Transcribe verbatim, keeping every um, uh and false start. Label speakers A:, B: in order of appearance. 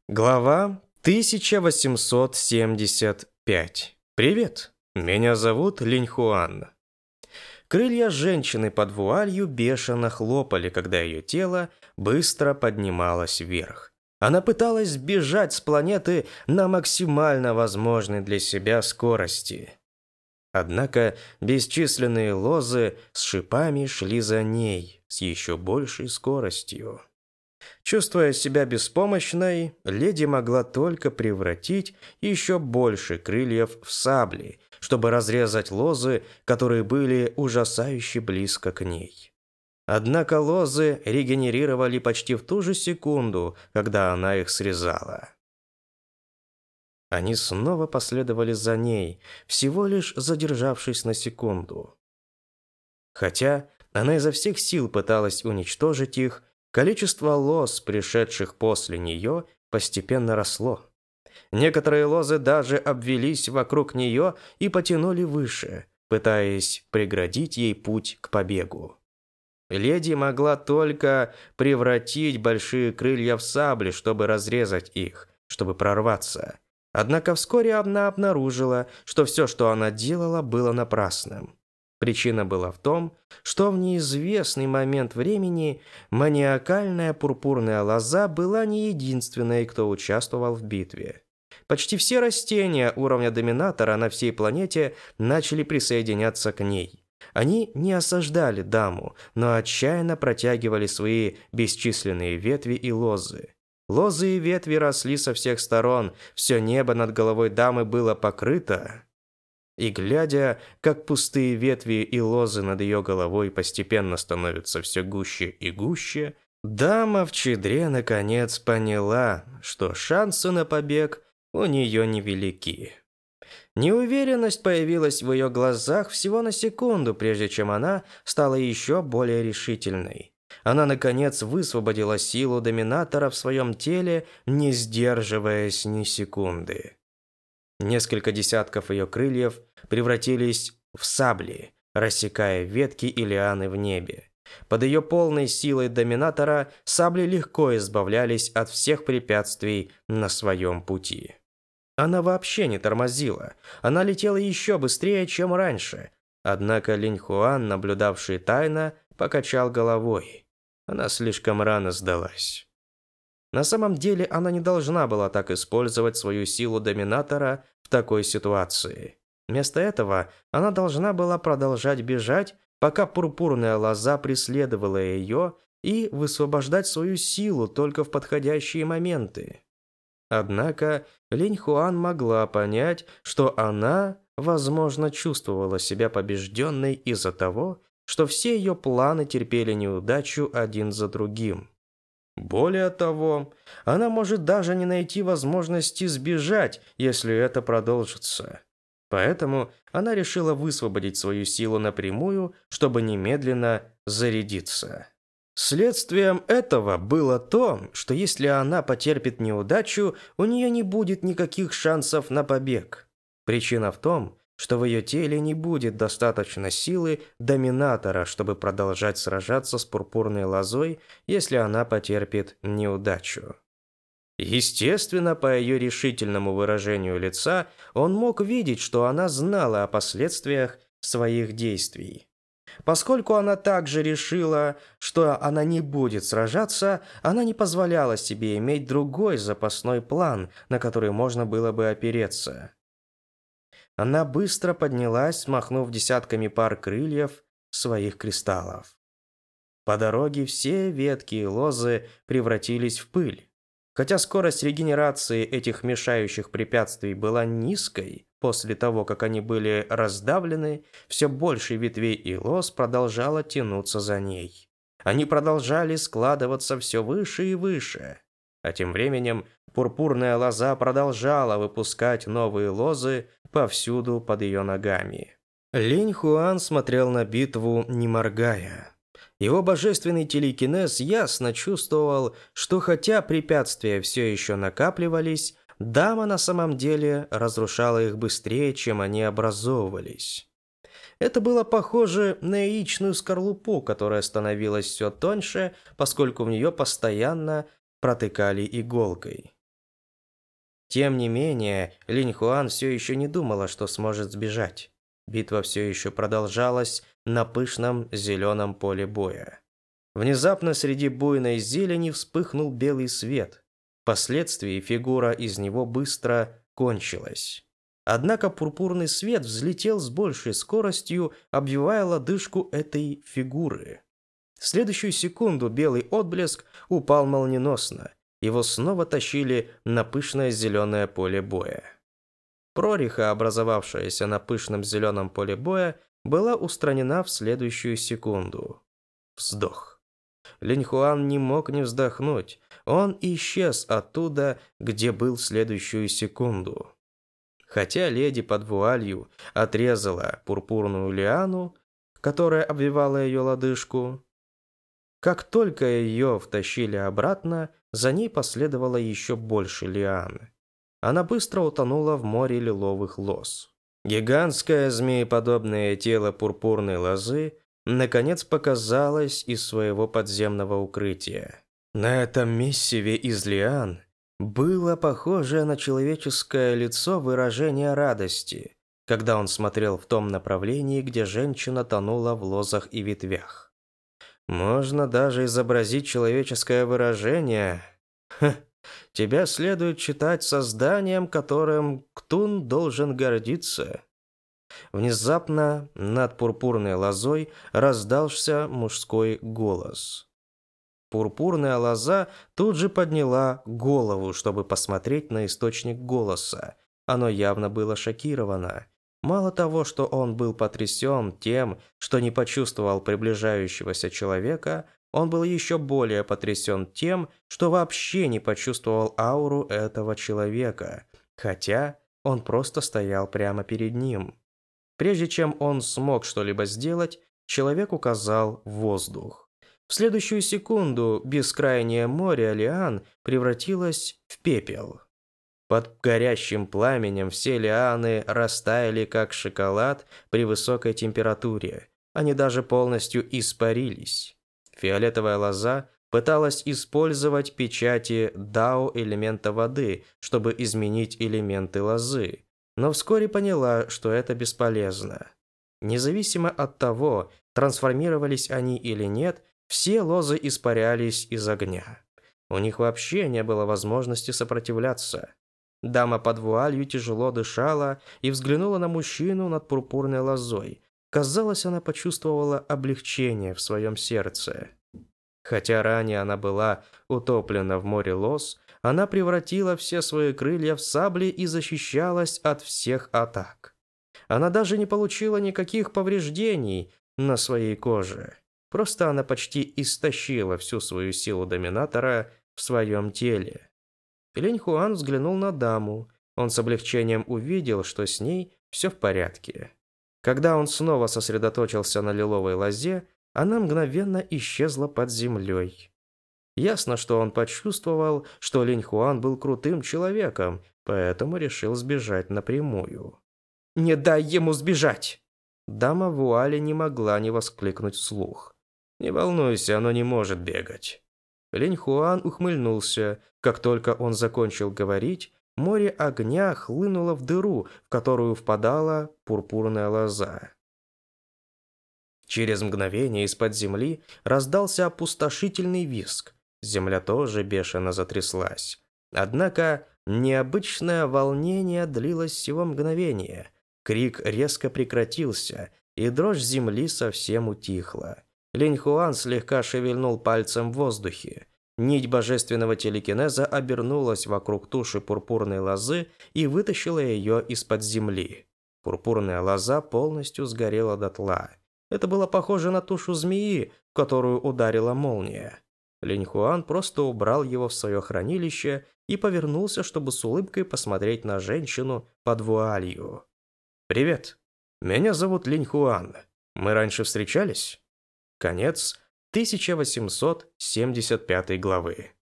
A: Глава тысяча восемьсот семьдесят пять. Привет, меня зовут Линьхуан. Крылья женщины под вуалью бешено хлопали, когда ее тело быстро поднималось вверх. Она пыталась сбежать с планеты на максимально возможной для себя скорости. Однако бесчисленные лозы с шипами шли за ней с еще большей скоростью. Чувствуя себя беспомощной, леди могла только превратить еще больше крыльев в сабли, чтобы разрезать лозы, которые были ужасающе близко к ней. Однако лозы регенерировали почти в ту же секунду, когда она их срезала. Они снова последовали за ней, всего лишь задержавшись на секунду. Хотя она изо всех сил пыталась уничтожить их, количество лоз, пришедших после нее, постепенно росло. Некоторые лозы даже обвелись вокруг нее и потянули выше, пытаясь преградить ей путь к побегу. Леди могла только превратить большие крылья в сабли, чтобы разрезать их, чтобы прорваться. Однако вскоре она обнаружила, что все, что она делала, было напрасным. Причина была в том, что в неизвестный момент времени маниакальная пурпурная лоза была не единственной, кто участвовал в битве. Почти все растения уровня доминатора на всей планете начали присоединяться к ней. Они не осаждали даму, но отчаянно протягивали свои бесчисленные ветви и лозы. Лозы и ветви росли со всех сторон, все небо над головой дамы было покрыто. И глядя, как пустые ветви и лозы над ее головой постепенно становятся все гуще и гуще, дама в чедре наконец поняла, что шансы на побег у нее невелики. Неуверенность появилась в ее глазах всего на секунду, прежде чем она стала еще более решительной. Она, наконец, высвободила силу доминатора в своем теле, не сдерживаясь ни секунды. Несколько десятков ее крыльев превратились в сабли, рассекая ветки и лианы в небе. Под ее полной силой доминатора сабли легко избавлялись от всех препятствий на своем пути. Она вообще не тормозила, она летела еще быстрее, чем раньше. Однако Линьхуан, наблюдавший тайно, покачал головой. Она слишком рано сдалась. На самом деле она не должна была так использовать свою силу доминатора в такой ситуации. Вместо этого она должна была продолжать бежать, пока пурпурная лоза преследовала ее, и высвобождать свою силу только в подходящие моменты. Однако Линьхуан могла понять, что она, возможно, чувствовала себя побежденной из-за того, что все ее планы терпели неудачу один за другим. Более того, она может даже не найти возможности сбежать, если это продолжится. Поэтому она решила высвободить свою силу напрямую, чтобы немедленно зарядиться. Следствием этого было то, что если она потерпит неудачу, у нее не будет никаких шансов на побег. Причина в том, что в ее теле не будет достаточно силы доминатора, чтобы продолжать сражаться с пурпурной лозой, если она потерпит неудачу. Естественно, по ее решительному выражению лица, он мог видеть, что она знала о последствиях своих действий. Поскольку она также решила, что она не будет сражаться, она не позволяла себе иметь другой запасной план, на который можно было бы опереться. Она быстро поднялась, смахнув десятками пар крыльев своих кристаллов. По дороге все ветки и лозы превратились в пыль. Хотя скорость регенерации этих мешающих препятствий была низкой, после того, как они были раздавлены, все больше ветвей и лоз продолжало тянуться за ней. Они продолжали складываться все выше и выше. А тем временем пурпурная лоза продолжала выпускать новые лозы повсюду под ее ногами. Линьхуан смотрел на битву, не моргая. Его божественный телекинез ясно чувствовал, что хотя препятствия все еще накапливались, дама на самом деле разрушала их быстрее, чем они образовывались. Это было похоже на яичную скорлупу, которая становилась все тоньше, поскольку в нее постоянно протыкали иголкой. Тем не менее, Линь Хуан все еще не думала, что сможет сбежать. Битва все еще продолжалась на пышном зеленом поле боя. Внезапно среди буйной зелени вспыхнул белый свет. Впоследствии фигура из него быстро кончилась. Однако пурпурный свет взлетел с большей скоростью, обвивая лодыжку этой фигуры. В следующую секунду белый отблеск упал молниеносно. Его снова тащили на пышное зеленое поле боя. Прореха, образовавшаяся на пышном зеленом поле боя, была устранена в следующую секунду. Вздох. Линь Хуан не мог не вздохнуть. Он исчез оттуда, где был в следующую секунду. Хотя леди под вуалью отрезала пурпурную лиану, которая обвивала ее лодыжку, как только ее втащили обратно, за ней последовало еще больше лиан. Она быстро утонула в море лиловых лоз. Гигантское змееподобное тело пурпурной лозы наконец показалось из своего подземного укрытия. На этом месиве из лиан было похоже на человеческое лицо выражение радости, когда он смотрел в том направлении, где женщина тонула в лозах и ветвях. Можно даже изобразить человеческое выражение. Ха, тебя следует считать созданием, которым Ктун должен гордиться. Внезапно над пурпурной лозой раздался мужской голос. Пурпурная лоза тут же подняла голову, чтобы посмотреть на источник голоса. Оно явно было шокировано. Мало того, что он был потрясен тем, что не почувствовал приближающегося человека, он был еще более потрясен тем, что вообще не почувствовал ауру этого человека, хотя он просто стоял прямо перед ним. Прежде чем он смог что-либо сделать, человек указал в воздух. В следующую секунду бескрайнее море лиан превратилось в пепел. Под горящим пламенем все лианы растаяли, как шоколад при высокой температуре. Они даже полностью испарились. Фиолетовая лоза пыталась использовать печати дао элемента воды, чтобы изменить элементы лозы, но вскоре поняла, что это бесполезно. Независимо от того, трансформировались они или нет, все лозы испарялись из огня. У них вообще не было возможности сопротивляться. Дама под вуалью тяжело дышала и взглянула на мужчину над пурпурной лозой. Казалось, она почувствовала облегчение в своем сердце. Хотя ранее она была утоплена в море лоз, она превратила все свои крылья в сабли и защищалась от всех атак. Она даже не получила никаких повреждений на своей коже. Просто она почти истощила всю свою силу доминатора в своем теле. Линь Хуан взглянул на даму. Он с облегчением увидел, что с ней все в порядке. Когда он снова сосредоточился на лиловой лозе, она мгновенно исчезла под землей. Ясно, что он почувствовал, что Линь Хуан был крутым человеком, поэтому решил сбежать напрямую. «Не дай ему сбежать!» Дама в вуале не могла не воскликнуть вслух. «Не волнуйся, оно не может бегать». Линь Хуан ухмыльнулся. Как только он закончил говорить, море огня хлынуло в дыру, в которую впадала пурпурная лоза. Через мгновение из-под земли раздался опустошительный визг. Земля тоже бешено затряслась. Однако необычное волнение длилось всего мгновение. Крик резко прекратился, и дрожь земли совсем утихла. Линь Хуан слегка шевельнул пальцем в воздухе. Нить божественного телекинеза обернулась вокруг туши пурпурной лозы и вытащила ее из-под земли. Пурпурная лоза полностью сгорела дотла. Это было похоже на тушу змеи, в которую ударила молния. Линь Хуан просто убрал его в свое хранилище и повернулся, чтобы с улыбкой посмотреть на женщину под вуалью. «Привет, меня зовут Линь Хуан. Мы раньше встречались?» Конец тысяча восемьсот семьдесят пятой главы.